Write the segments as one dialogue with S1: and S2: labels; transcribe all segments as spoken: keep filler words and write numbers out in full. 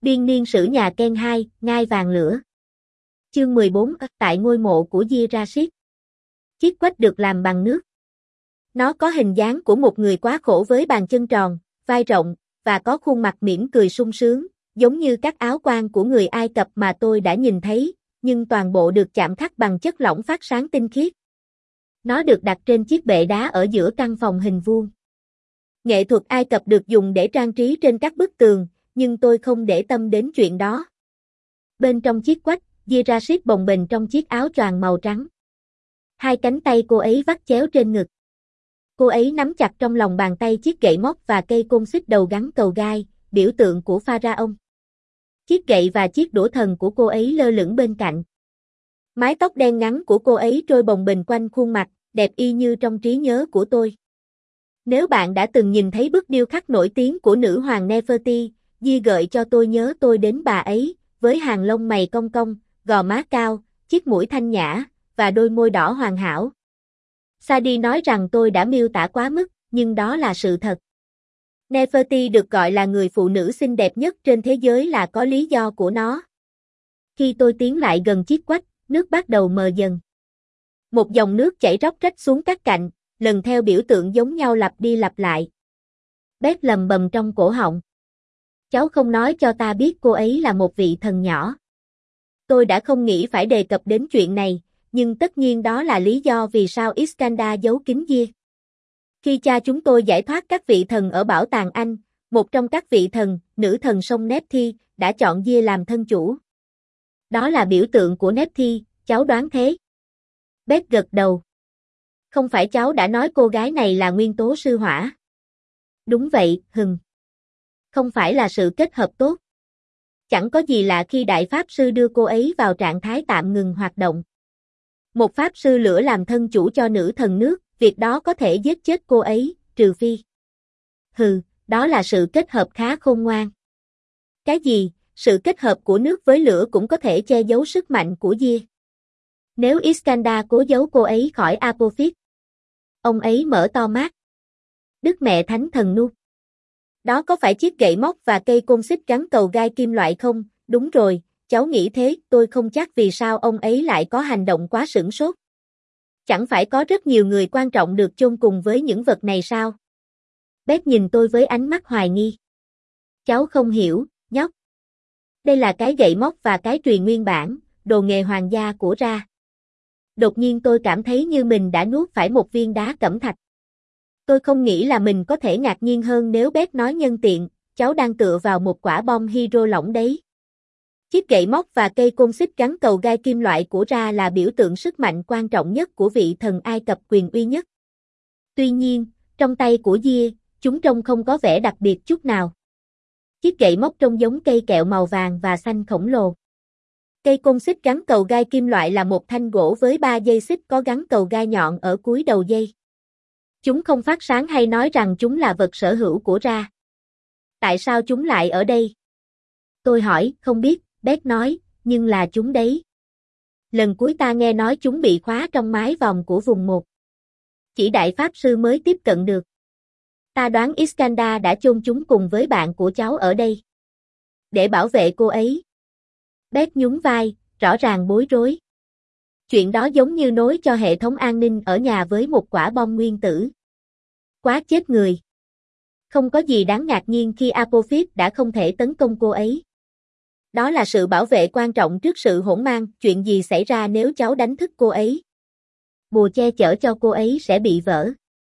S1: Biên niên sử nhà Ken hai, ngai vàng lửa. Chương mười bốn, tại ngôi mộ của Gia Rashid. Chiếc quách được làm bằng nước. Nó có hình dáng của một người quá khổ với bàn chân tròn, vai rộng, và có khuôn mặt mỉm cười sung sướng, giống như các áo quan của người Ai Cập mà tôi đã nhìn thấy, nhưng toàn bộ được chạm khắc bằng chất lỏng phát sáng tinh khiết. Nó được đặt trên chiếc bệ đá ở giữa căn phòng hình vuông. Nghệ thuật Ai Cập được dùng để trang trí trên các bức tường, nhưng tôi không để tâm đến chuyện đó. Bên trong chiếc quách, Gia Rashid bồng bềnh trong chiếc áo choàng màu trắng. Hai cánh tay cô ấy vắt chéo trên ngực. Cô ấy nắm chặt trong lòng bàn tay chiếc gậy móc và cây côn xích đầu gắn cầu gai, biểu tượng của Pharaoh. Chiếc gậy và chiếc đũa thần của cô ấy lơ lửng bên cạnh. Mái tóc đen ngắn của cô ấy trôi bồng bềnh quanh khuôn mặt, đẹp y như trong trí nhớ của tôi. Nếu bạn đã từng nhìn thấy bức điêu khắc nổi tiếng của nữ hoàng Nefertiti, Di gợi cho tôi nhớ tôi đến bà ấy, với hàng lông mày cong cong, gò má cao, chiếc mũi thanh nhã, và đôi môi đỏ hoàn hảo. Sadi nói rằng tôi đã miêu tả quá mức, nhưng đó là sự thật. Nefertiti được gọi là người phụ nữ xinh đẹp nhất trên thế giới là có lý do của nó. Khi tôi tiến lại gần chiếc quách, nước bắt đầu mờ dần. Một dòng nước chảy róc rách xuống các cạnh, lần theo biểu tượng giống nhau lặp đi lặp lại. Beth lầm bầm trong cổ họng. Cháu không nói cho ta biết cô ấy là một vị thần nhỏ. Tôi đã không nghĩ phải đề cập đến chuyện này, nhưng tất nhiên đó là lý do vì sao Iskandar giấu kín Gia. Khi cha chúng tôi giải thoát các vị thần ở bảo tàng Anh, một trong các vị thần, nữ thần sông Nephthys, đã chọn Gia làm thân chủ. Đó là biểu tượng của Nephthys, cháu đoán thế. Beth gật đầu. Không phải cháu đã nói cô gái này là nguyên tố sư hỏa. Đúng vậy, hừm. Không phải là sự kết hợp tốt. Chẳng có gì lạ khi đại pháp sư đưa cô ấy vào trạng thái tạm ngừng hoạt động. Một pháp sư lửa làm thân chủ cho nữ thần nước, việc đó có thể giết chết cô ấy, trừ phi. Hừ, đó là sự kết hợp khá khôn ngoan. Cái gì, sự kết hợp của nước với lửa cũng có thể che giấu sức mạnh của Gia. Nếu Iskandar cố giấu cô ấy khỏi Apophis, ông ấy mở to mắt. Đức mẹ thánh thần Nu. Đó có phải chiếc gậy móc và cây côn xích gắn cầu gai kim loại không? Đúng rồi, cháu nghĩ thế, tôi không chắc vì sao ông ấy lại có hành động quá sửng sốt. Chẳng phải có rất nhiều người quan trọng được chôn cùng với những vật này sao? Beth nhìn tôi với ánh mắt hoài nghi. Cháu không hiểu, nhóc. Đây là cái gậy móc và cái truyền nguyên bản, đồ nghề hoàng gia của Ra. Đột nhiên tôi cảm thấy như mình đã nuốt phải một viên đá cẩm thạch. Tôi không nghĩ là mình có thể ngạc nhiên hơn nếu Beth nói nhân tiện, cháu đang tựa vào một quả bom hydro lỏng đấy. Chiếc gậy móc và cây côn xích gắn cầu gai kim loại của Ra là biểu tượng sức mạnh quan trọng nhất của vị thần Ai Cập quyền uy nhất. Tuy nhiên, trong tay của Gia, chúng trông không có vẻ đặc biệt chút nào. Chiếc gậy móc trông giống cây kẹo màu vàng và xanh khổng lồ. Cây côn xích gắn cầu gai kim loại là một thanh gỗ với ba dây xích có gắn cầu gai nhọn ở cuối đầu dây. Chúng không phát sáng hay nói rằng chúng là vật sở hữu của Ra. Tại sao chúng lại ở đây? Tôi hỏi, không biết, Beth nói, nhưng là chúng đấy. Lần cuối ta nghe nói chúng bị khóa trong mái vòm của vùng một. Chỉ đại pháp sư mới tiếp cận được. Ta đoán Iskandar đã chôn chúng cùng với bạn của cháu ở đây. Để bảo vệ cô ấy. Beth nhún vai, rõ ràng bối rối. Chuyện đó giống như nối cho hệ thống an ninh ở nhà với một quả bom nguyên tử. Quá chết người. Không có gì đáng ngạc nhiên khi Apophis đã không thể tấn công cô ấy. Đó là sự bảo vệ quan trọng trước sự hỗn mang, chuyện gì xảy ra nếu cháu đánh thức cô ấy. Bùa che chở cho cô ấy sẽ bị vỡ.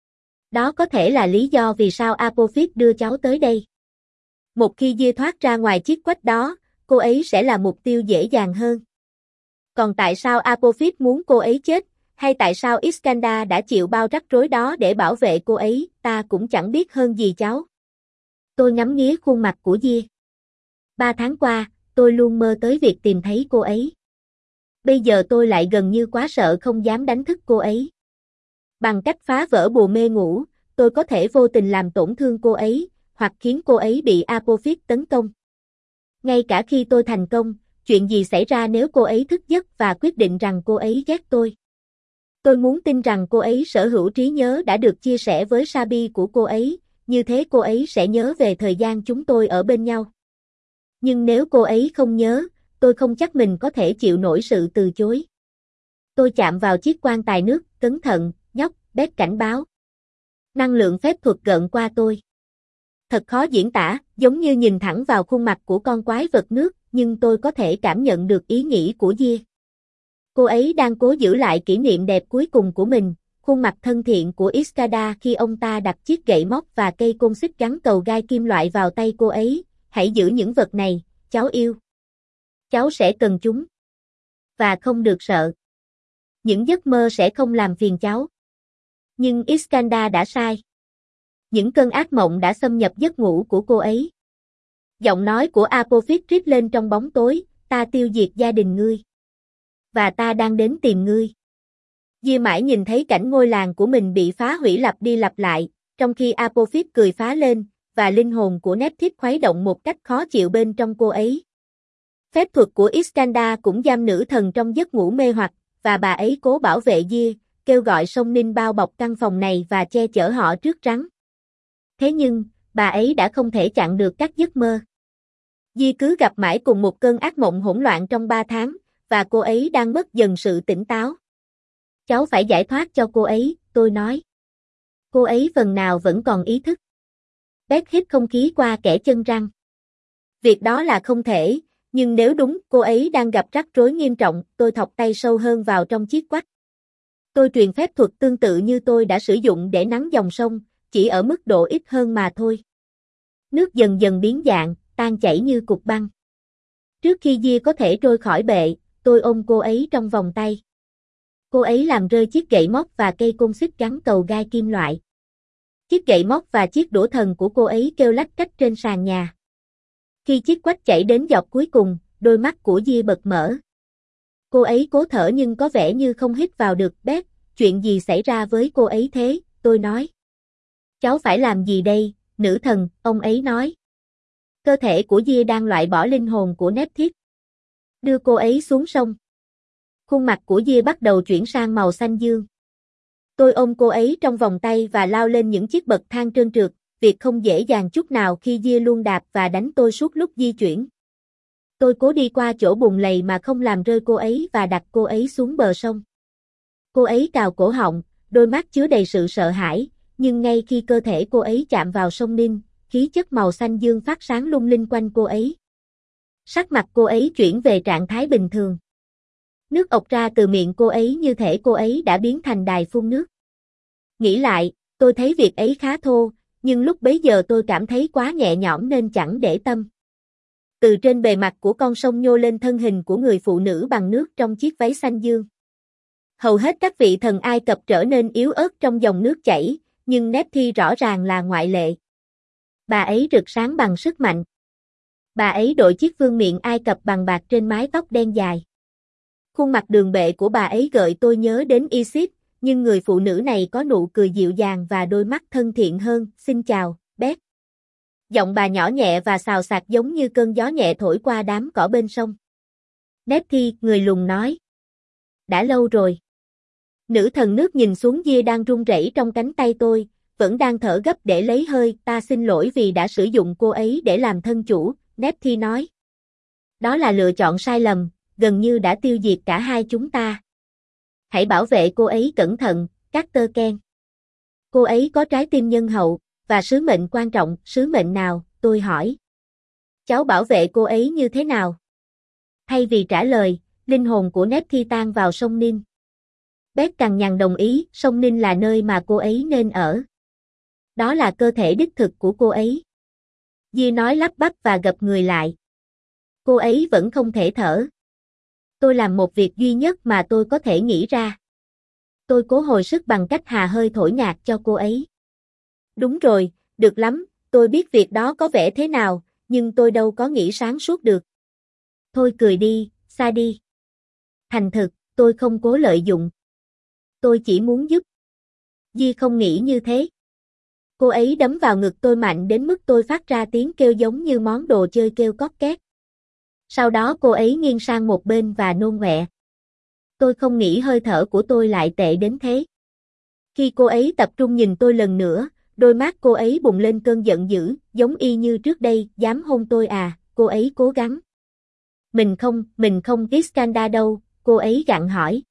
S1: Đó có thể là lý do vì sao Apophis đưa cháu tới đây. Một khi Gia thoát ra ngoài chiếc quách đó, cô ấy sẽ là mục tiêu dễ dàng hơn. Còn tại sao Apophis muốn cô ấy chết, hay tại sao Iskandar đã chịu bao rắc rối đó để bảo vệ cô ấy, ta cũng chẳng biết hơn gì cháu. Tôi ngắm nghía khuôn mặt của Gia. Ba tháng qua, tôi luôn mơ tới việc tìm thấy cô ấy. Bây giờ tôi lại gần như quá sợ không dám đánh thức cô ấy. Bằng cách phá vỡ bùa mê ngủ, tôi có thể vô tình làm tổn thương cô ấy, hoặc khiến cô ấy bị Apophis tấn công. Ngay cả khi tôi thành công, chuyện gì xảy ra nếu cô ấy thức giấc và quyết định rằng cô ấy ghét tôi? Tôi muốn tin rằng cô ấy sở hữu trí nhớ đã được chia sẻ với Sabi của cô ấy, như thế cô ấy sẽ nhớ về thời gian chúng tôi ở bên nhau. Nhưng nếu cô ấy không nhớ, tôi không chắc mình có thể chịu nổi sự từ chối. Tôi chạm vào chiếc quan tài nước, cẩn thận, nhóc, Beth cảnh báo. Năng lượng phép thuật gợn qua tôi. Thật khó diễn tả, giống như nhìn thẳng vào khuôn mặt của con quái vật nước, nhưng tôi có thể cảm nhận được ý nghĩ của Gia. Cô ấy đang cố giữ lại kỷ niệm đẹp cuối cùng của mình, khuôn mặt thân thiện của Iskandar khi ông ta đặt chiếc gậy móc và cây côn xích gắn cầu gai kim loại vào tay cô ấy. Hãy giữ những vật này, cháu yêu. Cháu sẽ cần chúng. Và không được sợ. Những giấc mơ sẽ không làm phiền cháu. Nhưng Iskandar đã sai. Những cơn ác mộng đã xâm nhập giấc ngủ của cô ấy. Giọng nói của Apophis rít lên trong bóng tối, ta tiêu diệt gia đình ngươi. Và ta đang đến tìm ngươi. Gia mãi nhìn thấy cảnh ngôi làng của mình bị phá hủy lặp đi lặp lại, trong khi Apophis cười phá lên, và linh hồn của Nephthys khuấy động một cách khó chịu bên trong cô ấy. Phép thuật của Iskandar cũng giam nữ thần trong giấc ngủ mê hoặc, và bà ấy cố bảo vệ Gia, kêu gọi sông Ninh bao bọc căn phòng này và che chở họ trước rắn. Thế nhưng, bà ấy đã không thể chặn được các giấc mơ. Gia cứ gặp mãi cùng một cơn ác mộng hỗn loạn trong ba tháng, và cô ấy đang mất dần sự tỉnh táo. Cháu phải giải thoát cho cô ấy, tôi nói. Cô ấy phần nào vẫn còn ý thức. Beth hít không khí qua kẽ chân răng. Việc đó là không thể, nhưng nếu đúng, cô ấy đang gặp rắc rối nghiêm trọng, tôi thọc tay sâu hơn vào trong chiếc quách. Tôi truyền phép thuật tương tự như tôi đã sử dụng để nắn dòng sông, chỉ ở mức độ ít hơn mà thôi. Nước dần dần biến dạng, tan chảy như cục băng. Trước khi Gia có thể trôi khỏi bệ, tôi ôm cô ấy trong vòng tay. Cô ấy làm rơi chiếc gậy móc và cây côn xích gắn cầu gai kim loại. Chiếc gậy móc và chiếc đũa thần của cô ấy kêu lách cách trên sàn nhà. Khi chiếc quách chảy đến giọt cuối cùng, đôi mắt của Gia bật mở. Cô ấy cố thở nhưng có vẻ như không hít vào được. Beth, chuyện gì xảy ra với cô ấy thế, tôi nói. Cháu phải làm gì đây, nữ thần, ông ấy nói. Cơ thể của Gia đang loại bỏ linh hồn của Nephthys. Đưa cô ấy xuống sông. Khuôn mặt của Gia bắt đầu chuyển sang màu xanh dương. Tôi ôm cô ấy trong vòng tay và lao lên những chiếc bậc thang trơn trượt, việc không dễ dàng chút nào khi Gia luôn đạp và đánh tôi suốt lúc di chuyển. Tôi cố đi qua chỗ bùn lầy mà không làm rơi cô ấy và đặt cô ấy xuống bờ sông. Cô ấy cào cổ họng, đôi mắt chứa đầy sự sợ hãi, nhưng ngay khi cơ thể cô ấy chạm vào sông Ninh, khí chất màu xanh dương phát sáng lung linh quanh cô ấy. Sắc mặt cô ấy chuyển về trạng thái bình thường. Nước ọc ra từ miệng cô ấy như thể cô ấy đã biến thành đài phun nước. Nghĩ lại, tôi thấy việc ấy khá thô, nhưng lúc bấy giờ tôi cảm thấy quá nhẹ nhõm nên chẳng để tâm. Từ trên bề mặt của con sông nhô lên thân hình của người phụ nữ bằng nước trong chiếc váy xanh dương. Hầu hết các vị thần Ai Cập trở nên yếu ớt trong dòng nước chảy, nhưng Nephthys rõ ràng là ngoại lệ. Bà ấy rực sáng bằng sức mạnh. Bà ấy đội chiếc vương miện Ai Cập bằng bạc trên mái tóc đen dài. Khuôn mặt đường bệ của bà ấy gợi tôi nhớ đến Isis, nhưng người phụ nữ này có nụ cười dịu dàng và đôi mắt thân thiện hơn. Xin chào, Beth. Giọng bà nhỏ nhẹ và xào xạc giống như cơn gió nhẹ thổi qua đám cỏ bên sông. Nephthys, người lùn nói. Đã lâu rồi. Nữ thần nước nhìn xuống Gia đang run rẩy trong cánh tay tôi, vẫn đang thở gấp để lấy hơi. Ta xin lỗi vì đã sử dụng cô ấy để làm thân chủ, Nephthys nói. Đó là lựa chọn sai lầm, gần như đã tiêu diệt cả hai chúng ta. Hãy bảo vệ cô ấy cẩn thận, Carter Ken. Cô ấy có trái tim nhân hậu, và sứ mệnh quan trọng. Sứ mệnh nào, tôi hỏi. Cháu bảo vệ cô ấy như thế nào? Thay vì trả lời, linh hồn của Nephthys tan vào sông Ninh. Beth cằn nhằn đồng ý, sông Ninh là nơi mà cô ấy nên ở. Đó là cơ thể đích thực của cô ấy. Gia nói lắp bắp và gập người lại. Cô ấy vẫn không thể thở. Tôi làm một việc duy nhất mà tôi có thể nghĩ ra. Tôi cố hồi sức bằng cách hà hơi thổi nhạc cho cô ấy. Đúng rồi, được lắm, tôi biết việc đó có vẻ thế nào, nhưng tôi đâu có nghĩ sáng suốt được. Thôi cười đi, xa đi. Thành thực, tôi không cố lợi dụng. Tôi chỉ muốn giúp. Gia không nghĩ như thế. Cô ấy đấm vào ngực tôi mạnh đến mức tôi phát ra tiếng kêu giống như món đồ chơi kêu cót két. Sau đó cô ấy nghiêng sang một bên và nôn ọe. Tôi không nghĩ hơi thở của tôi lại tệ đến thế. Khi cô ấy tập trung nhìn tôi lần nữa, đôi mắt cô ấy bùng lên cơn giận dữ, giống y như trước đây, dám hôn tôi à, cô ấy cố gắng. Mình không, mình không Iskandar đâu, cô ấy gặng hỏi.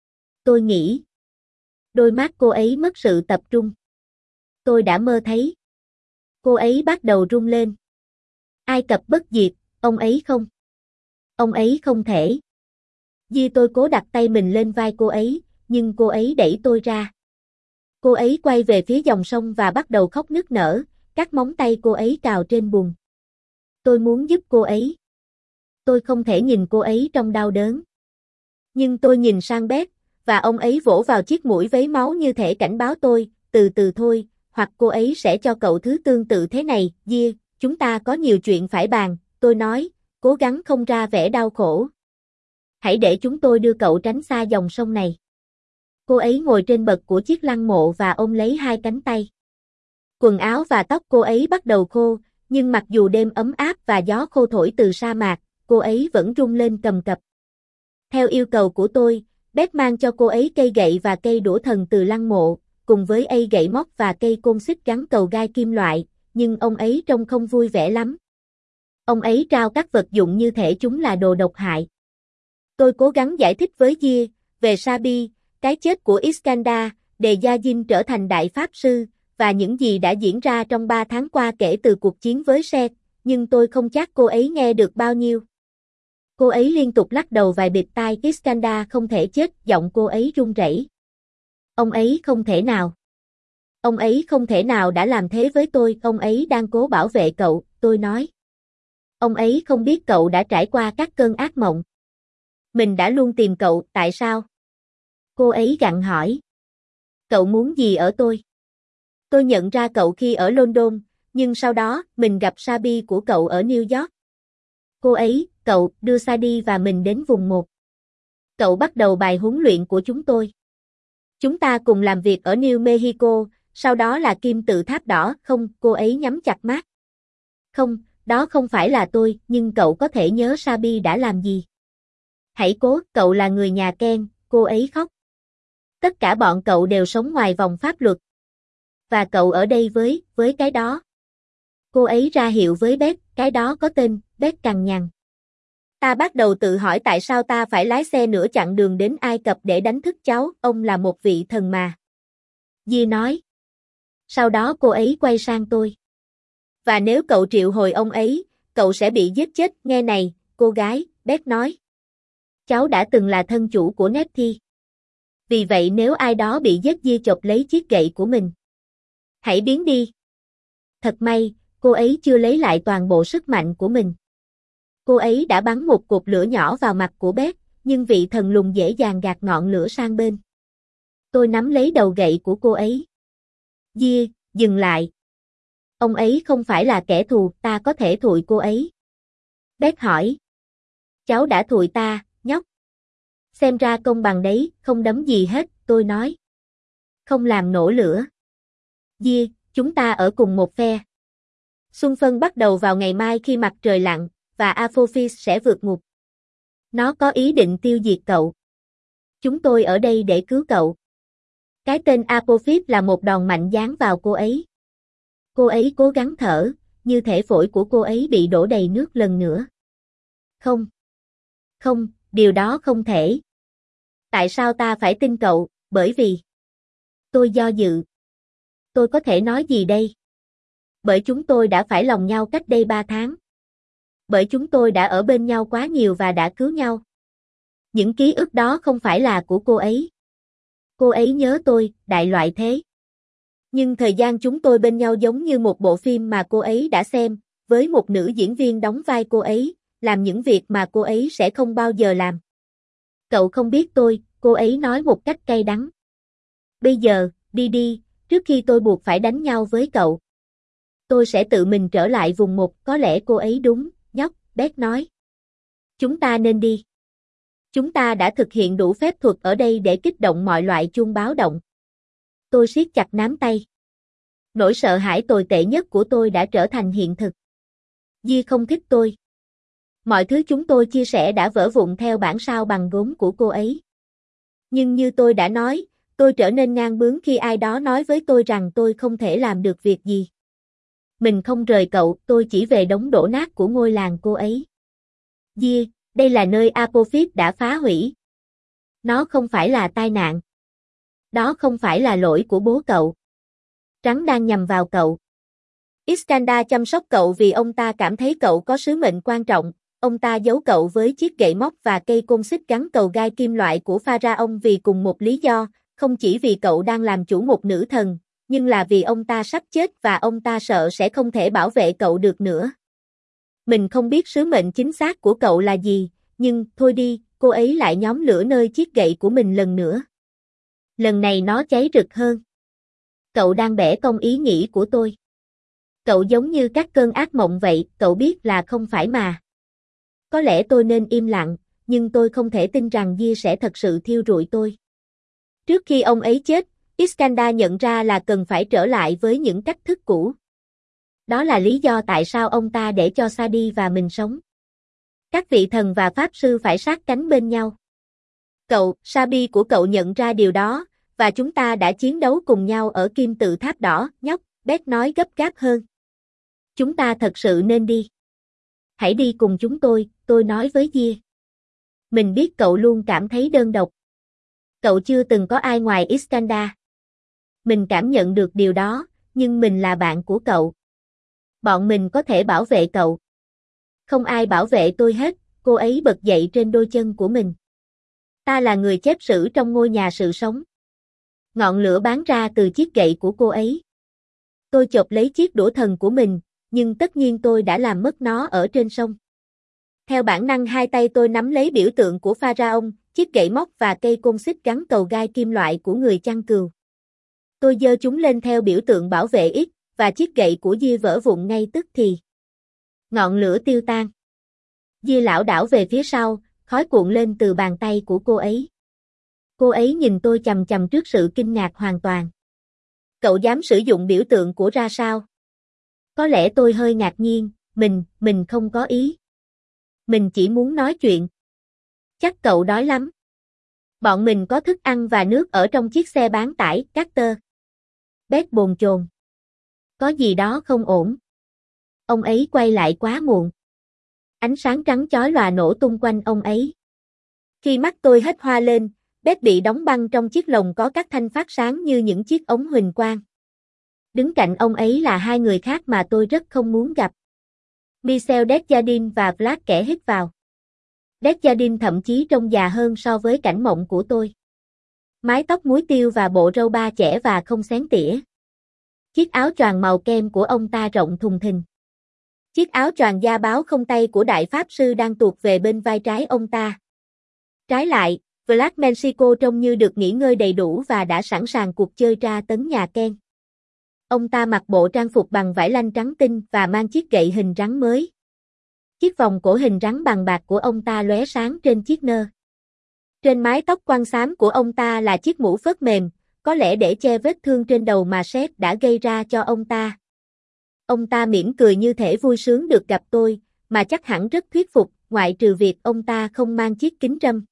S1: Tôi nghĩ. Đôi mắt cô ấy mất sự tập trung. Tôi đã mơ thấy. Cô ấy bắt đầu run lên. Ai Cập bất diệt, ông ấy không. Ông ấy không thể. Di tôi cố đặt tay mình lên vai cô ấy, nhưng cô ấy đẩy tôi ra. Cô ấy quay về phía dòng sông và bắt đầu khóc nức nở, các móng tay cô ấy cào trên bùn. Tôi muốn giúp cô ấy. Tôi không thể nhìn cô ấy trong đau đớn. Nhưng tôi nhìn sang Beth, và ông ấy vỗ vào chiếc mũi vấy máu như thể cảnh báo tôi, từ từ thôi, hoặc cô ấy sẽ cho cậu thứ tương tự thế này, Gia, chúng ta có nhiều chuyện phải bàn, tôi nói, cố gắng không ra vẻ đau khổ. Hãy để chúng tôi đưa cậu tránh xa dòng sông này. Cô ấy ngồi trên bậc của chiếc lăng mộ và ôm lấy hai cánh tay. Quần áo và tóc cô ấy bắt đầu khô, nhưng mặc dù đêm ấm áp và gió khô thổi từ sa mạc, cô ấy vẫn rung lên cầm cập. Theo yêu cầu của tôi, Beth mang cho cô ấy cây gậy và cây đũa thần từ lăng mộ, cùng với cây gậy móc và cây côn xích gắn cầu gai kim loại, nhưng ông ấy trông không vui vẻ lắm. Ông ấy trao các vật dụng như thể chúng là đồ độc hại. Tôi cố gắng giải thích với Gia về Sabi, cái chết của Iskandar, để Gia Dinh trở thành đại pháp sư, và những gì đã diễn ra trong ba tháng qua kể từ cuộc chiến với Seth, nhưng tôi không chắc cô ấy nghe được bao nhiêu. Cô ấy liên tục lắc đầu vài bịt tai. Iskandar không thể chết, giọng cô ấy run rẩy. Ông ấy không thể nào. Ông ấy không thể nào đã làm thế với tôi, ông ấy đang cố bảo vệ cậu, tôi nói. Ông ấy không biết cậu đã trải qua các cơn ác mộng. Mình đã luôn tìm cậu, tại sao? Cô ấy gặng hỏi. Cậu muốn gì ở tôi? Tôi nhận ra cậu khi ở London, nhưng sau đó, mình gặp Sabi của cậu ở New York. Cô ấy, cậu, đưa Sadie và mình đến vùng một. Cậu bắt đầu bài huấn luyện của chúng tôi. Chúng ta cùng làm việc ở New Mexico, sau đó là kim tự tháp đỏ, không, cô ấy nhắm chặt mắt. Không, đó không phải là tôi, nhưng cậu có thể nhớ Sabi đã làm gì. Hãy cố, cậu là người nhà Ken, cô ấy khóc. Tất cả bọn cậu đều sống ngoài vòng pháp luật. Và cậu ở đây với, với cái đó. Cô ấy ra hiệu với Beth, cái đó có tên, Beth cằn nhằn. Ta bắt đầu tự hỏi tại sao ta phải lái xe nửa chặng đường đến Ai Cập để đánh thức cháu, ông là một vị thần mà. Di nói. Sau đó cô ấy quay sang tôi. Và nếu cậu triệu hồi ông ấy, cậu sẽ bị giết chết, nghe này, cô gái, Beth nói. Cháu đã từng là thân chủ của Nettie. Vì vậy nếu ai đó bị giết, Di chộp lấy chiếc gậy của mình. Hãy biến đi. Thật may, cô ấy chưa lấy lại toàn bộ sức mạnh của mình. Cô ấy đã bắn một cột lửa nhỏ vào mặt của Beth, nhưng vị thần lùn dễ dàng gạt ngọn lửa sang bên. Tôi nắm lấy đầu gậy của cô ấy. Gia, dừng lại. Ông ấy không phải là kẻ thù, ta có thể thụi cô ấy. Beth hỏi. Cháu đã thụi ta, nhóc. Xem ra công bằng đấy, không đấm gì hết, tôi nói. Không làm nổ lửa. Gia, chúng ta ở cùng một phe. Xuân phân bắt đầu vào ngày mai khi mặt trời lặn, và Apophis sẽ vượt ngục. Nó có ý định tiêu diệt cậu. Chúng tôi ở đây để cứu cậu. Cái tên Apophis là một đòn mạnh giáng vào cô ấy. Cô ấy cố gắng thở, như thể phổi của cô ấy bị đổ đầy nước lần nữa. Không. Không, điều đó không thể. Tại sao ta phải tin cậu, bởi vì... Tôi do dự. Tôi có thể nói gì đây? Bởi chúng tôi đã phải lòng nhau cách đây ba tháng. Bởi chúng tôi đã ở bên nhau quá nhiều và đã cứu nhau. Những ký ức đó không phải là của cô ấy. Cô ấy nhớ tôi, đại loại thế. Nhưng thời gian chúng tôi bên nhau giống như một bộ phim mà cô ấy đã xem, với một nữ diễn viên đóng vai cô ấy, làm những việc mà cô ấy sẽ không bao giờ làm. Cậu không biết tôi, cô ấy nói một cách cay đắng. Bây giờ, đi đi, trước khi tôi buộc phải đánh nhau với cậu. Tôi sẽ tự mình trở lại vùng một, có lẽ cô ấy đúng, nhóc, Beth nói. Chúng ta nên đi. Chúng ta đã thực hiện đủ phép thuật ở đây để kích động mọi loại chuông báo động. Tôi siết chặt nắm tay. Nỗi sợ hãi tồi tệ nhất của tôi đã trở thành hiện thực. Di không thích tôi. Mọi thứ chúng tôi chia sẻ đã vỡ vụn theo bản sao bằng gốm của cô ấy. Nhưng như tôi đã nói, tôi trở nên ngang bướng khi ai đó nói với tôi rằng tôi không thể làm được việc gì. Mình không rời cậu, tôi chỉ về đống đổ nát của ngôi làng cô ấy. Dia, đây là nơi Apophis đã phá hủy. Nó không phải là tai nạn. Đó không phải là lỗi của bố cậu. Rắn đang nhằm vào cậu. Iskandar chăm sóc cậu vì ông ta cảm thấy cậu có sứ mệnh quan trọng. Ông ta giấu cậu với chiếc gậy móc và cây côn xích gắn cầu gai kim loại của Pharaoh vì cùng một lý do, không chỉ vì cậu đang làm chủ một nữ thần, nhưng là vì ông ta sắp chết và ông ta sợ sẽ không thể bảo vệ cậu được nữa. Mình không biết sứ mệnh chính xác của cậu là gì, nhưng thôi đi, cô ấy lại nhóm lửa nơi chiếc gậy của mình lần nữa. Lần này nó cháy rực hơn. Cậu đang bẻ cong ý nghĩ của tôi. Cậu giống như các cơn ác mộng vậy, cậu biết là không phải mà. Có lẽ tôi nên im lặng, nhưng tôi không thể tin rằng Dia sẽ thật sự thiêu rụi tôi. Trước khi ông ấy chết, Iskandar nhận ra là cần phải trở lại với những cách thức cũ. Đó là lý do tại sao ông ta để cho Sadi và mình sống. Các vị thần và pháp sư phải sát cánh bên nhau. Cậu, Sabi của cậu nhận ra điều đó, và chúng ta đã chiến đấu cùng nhau ở kim tự tháp đỏ, nhóc, Beth nói gấp gáp hơn. Chúng ta thật sự nên đi. Hãy đi cùng chúng tôi, tôi nói với Dia. Mình biết cậu luôn cảm thấy đơn độc. Cậu chưa từng có ai ngoài Iskandar. Mình cảm nhận được điều đó, nhưng mình là bạn của cậu. Bọn mình có thể bảo vệ cậu. Không ai bảo vệ tôi hết, cô ấy bật dậy trên đôi chân của mình. Ta là người chép sử trong ngôi nhà sự sống. Ngọn lửa bắn ra từ chiếc gậy của cô ấy. Tôi chộp lấy chiếc đũa thần của mình, nhưng tất nhiên tôi đã làm mất nó ở trên sông. Theo bản năng hai tay tôi nắm lấy biểu tượng của Pharaoh, chiếc gậy móc và cây côn xích gắn cầu gai kim loại của người chăn cừu. Tôi giơ chúng lên theo biểu tượng bảo vệ ít, và chiếc gậy của Dia vỡ vụn ngay tức thì. Ngọn lửa tiêu tan. Dia lảo đảo về phía sau, khói cuộn lên từ bàn tay của cô ấy. Cô ấy nhìn tôi chằm chằm trước sự kinh ngạc hoàn toàn. Cậu dám sử dụng biểu tượng của ra sao? Có lẽ tôi hơi ngạc nhiên, mình, mình không có ý. Mình chỉ muốn nói chuyện. Chắc cậu đói lắm. Bọn mình có thức ăn và nước ở trong chiếc xe bán tải, Carter. Beth bồn chồn. Có gì đó không ổn. Ông ấy quay lại quá muộn. Ánh sáng trắng chói lòa nổ tung quanh ông ấy. Khi mắt tôi hết hoa lên, Beth bị đóng băng trong chiếc lồng có các thanh phát sáng như những chiếc ống huỳnh quang. Đứng cạnh ông ấy là hai người khác mà tôi rất không muốn gặp. Michel Desjardins và Vlad kẻ hít vào. Desjardins thậm chí trông già hơn so với cảnh mộng của tôi. Mái tóc muối tiêu và bộ râu ba chẻ và không xén tỉa. Chiếc áo choàng màu kem của ông ta rộng thùng thình. Chiếc áo choàng da báo không tay của đại pháp sư đang tuột về bên vai trái ông ta. Trái lại, Vlad Mexico trông như được nghỉ ngơi đầy đủ và đã sẵn sàng cuộc chơi tra tấn nhà Ken. Ông ta mặc bộ trang phục bằng vải lanh trắng tinh và mang chiếc gậy hình rắn mới. Chiếc vòng cổ hình rắn bằng bạc của ông ta lóe sáng trên chiếc nơ. Trên mái tóc quăn xám của ông ta là chiếc mũ phớt mềm, có lẽ để che vết thương trên đầu mà Seth đã gây ra cho ông ta. Ông ta mỉm cười như thể vui sướng được gặp tôi, mà chắc hẳn rất thuyết phục, ngoại trừ việc ông ta không mang chiếc kính râm.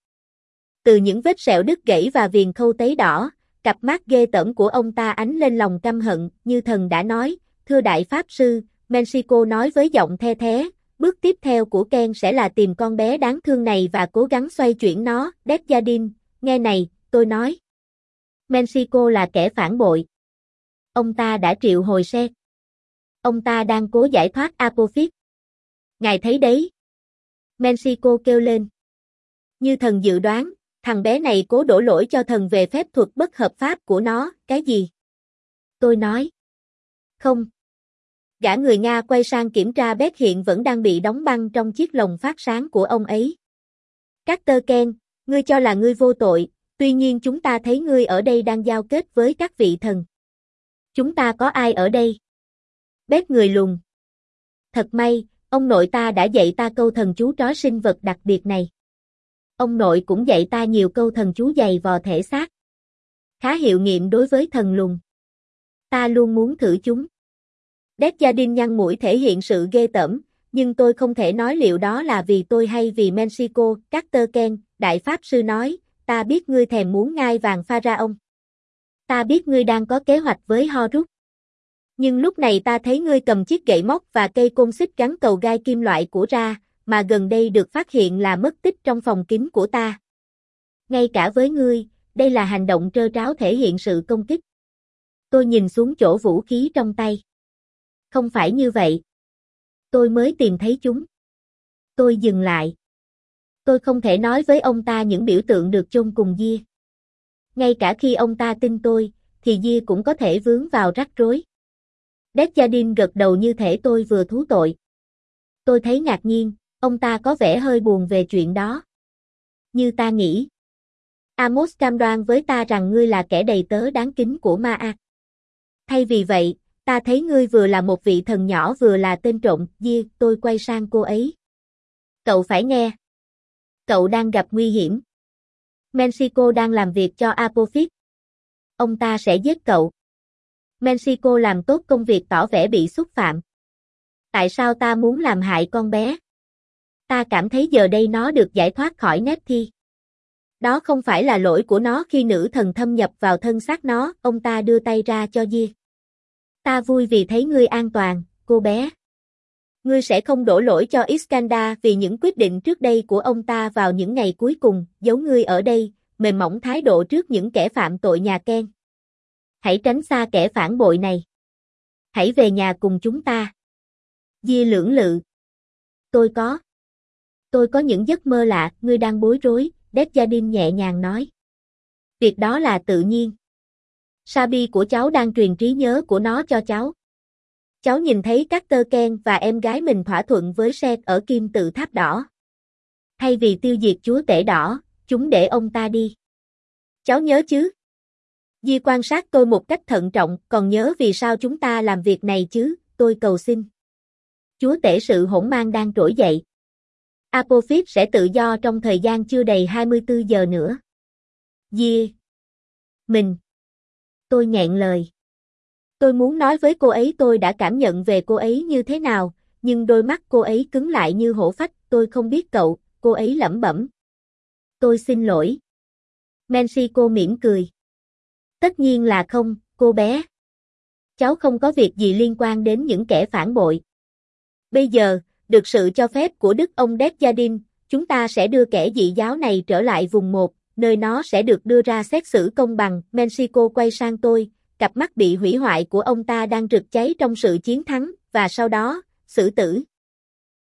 S1: Từ những vết sẹo đứt gãy và viền khâu tấy đỏ, cặp mắt ghê tởm của ông ta ánh lên lòng căm hận, như thần đã nói, thưa đại pháp sư, Mexico nói với giọng the thé, bước tiếp theo của Ken sẽ là tìm con bé đáng thương này và cố gắng xoay chuyển nó, Desjardins, nghe này, tôi nói. Mexico là kẻ phản bội. Ông ta đã triệu hồi Seth. Ông ta đang cố giải thoát Apophis. Ngài thấy đấy. Mexico kêu lên. Như thần dự đoán, thằng bé này cố đổ lỗi cho thần về phép thuật bất hợp pháp của nó, cái gì? Tôi nói. Không. Gã người Nga quay sang kiểm tra Beth hiện vẫn đang bị đóng băng trong chiếc lồng phát sáng của ông ấy. Carter Ken, ngươi cho là ngươi vô tội, tuy nhiên chúng ta thấy ngươi ở đây đang giao kết với các vị thần. Chúng ta có ai ở đây? Beth người lùn. Thật may, ông nội ta đã dạy ta câu thần chú trói sinh vật đặc biệt này. Ông nội cũng dạy ta nhiều câu thần chú dày vò thể xác. Khá hiệu nghiệm đối với thần lùn. Ta luôn muốn thử chúng. Desjardins nhăn mũi thể hiện sự ghê tởm, nhưng tôi không thể nói liệu đó là vì tôi hay vì Mexico. Carter Ken, đại pháp sư nói, ta biết ngươi thèm muốn ngai vàng Pharaoh. Ta biết ngươi đang có kế hoạch với Horus. Nhưng lúc này ta thấy ngươi cầm chiếc gậy móc và cây côn xích gắn cầu gai kim loại của ra, mà gần đây được phát hiện là mất tích trong phòng kín của ta. Ngay cả với ngươi, đây là hành động trơ tráo thể hiện sự công kích. Tôi nhìn xuống chỗ vũ khí trong tay. Không phải như vậy. Tôi mới tìm thấy chúng. Tôi dừng lại. Tôi không thể nói với ông ta những biểu tượng được chôn cùng Dia. Ngay cả khi ông ta tin tôi, thì Dia cũng có thể vướng vào rắc rối. Desjardins gật đầu như thể tôi vừa thú tội. Tôi thấy ngạc nhiên, ông ta có vẻ hơi buồn về chuyện đó. Như ta nghĩ. Amos cam đoan với ta rằng ngươi là kẻ đầy tớ đáng kính của Ma. Thay vì vậy, ta thấy ngươi vừa là một vị thần nhỏ vừa là tên trộm. Dia, tôi quay sang cô ấy. Cậu phải nghe. Cậu đang gặp nguy hiểm. Mexico đang làm việc cho Apophis. Ông ta sẽ giết cậu. Mexico làm tốt công việc tỏ vẻ bị xúc phạm. Tại sao ta muốn làm hại con bé? Ta cảm thấy giờ đây nó được giải thoát khỏi Nettie. Đó không phải là lỗi của nó khi nữ thần thâm nhập vào thân xác nó, ông ta đưa tay ra cho Dia. Ta vui vì thấy ngươi an toàn, cô bé. Ngươi sẽ không đổ lỗi cho Iskandar vì những quyết định trước đây của ông ta vào những ngày cuối cùng, giấu ngươi ở đây, mềm mỏng thái độ trước những kẻ phạm tội nhà Ken. Hãy tránh xa kẻ phản bội này. Hãy về nhà cùng chúng ta. Dia lưỡng lự. Tôi có. Tôi có những giấc mơ lạ, ngươi đang bối rối, Desjardins nhẹ nhàng nói. Việc đó là tự nhiên. Sabi của cháu đang truyền trí nhớ của nó cho cháu. Cháu nhìn thấy Carter Ken và em gái mình thỏa thuận với Seth ở kim tự tháp đỏ. Thay vì tiêu diệt chúa tể đỏ, chúng để ông ta đi. Cháu nhớ chứ? Dia quan sát tôi một cách thận trọng, còn nhớ vì sao chúng ta làm việc này chứ, tôi cầu xin. Chúa tể sự hỗn mang đang trỗi dậy. Apophis sẽ tự do trong thời gian chưa đầy hai mươi tư giờ nữa. Dia. Mình. Tôi nghẹn lời. Tôi muốn nói với cô ấy tôi đã cảm nhận về cô ấy như thế nào, nhưng đôi mắt cô ấy cứng lại như hổ phách, tôi không biết cậu, cô ấy lẩm bẩm. Tôi xin lỗi. Mexico mỉm cười. Tất nhiên là không, cô bé. Cháu không có việc gì liên quan đến những kẻ phản bội. Bây giờ, được sự cho phép của Đức ông Desjardins, chúng ta sẽ đưa kẻ dị giáo này trở lại vùng một, nơi nó sẽ được đưa ra xét xử công bằng. Mexico quay sang tôi, cặp mắt bị hủy hoại của ông ta đang rực cháy trong sự chiến thắng, và sau đó, xử tử.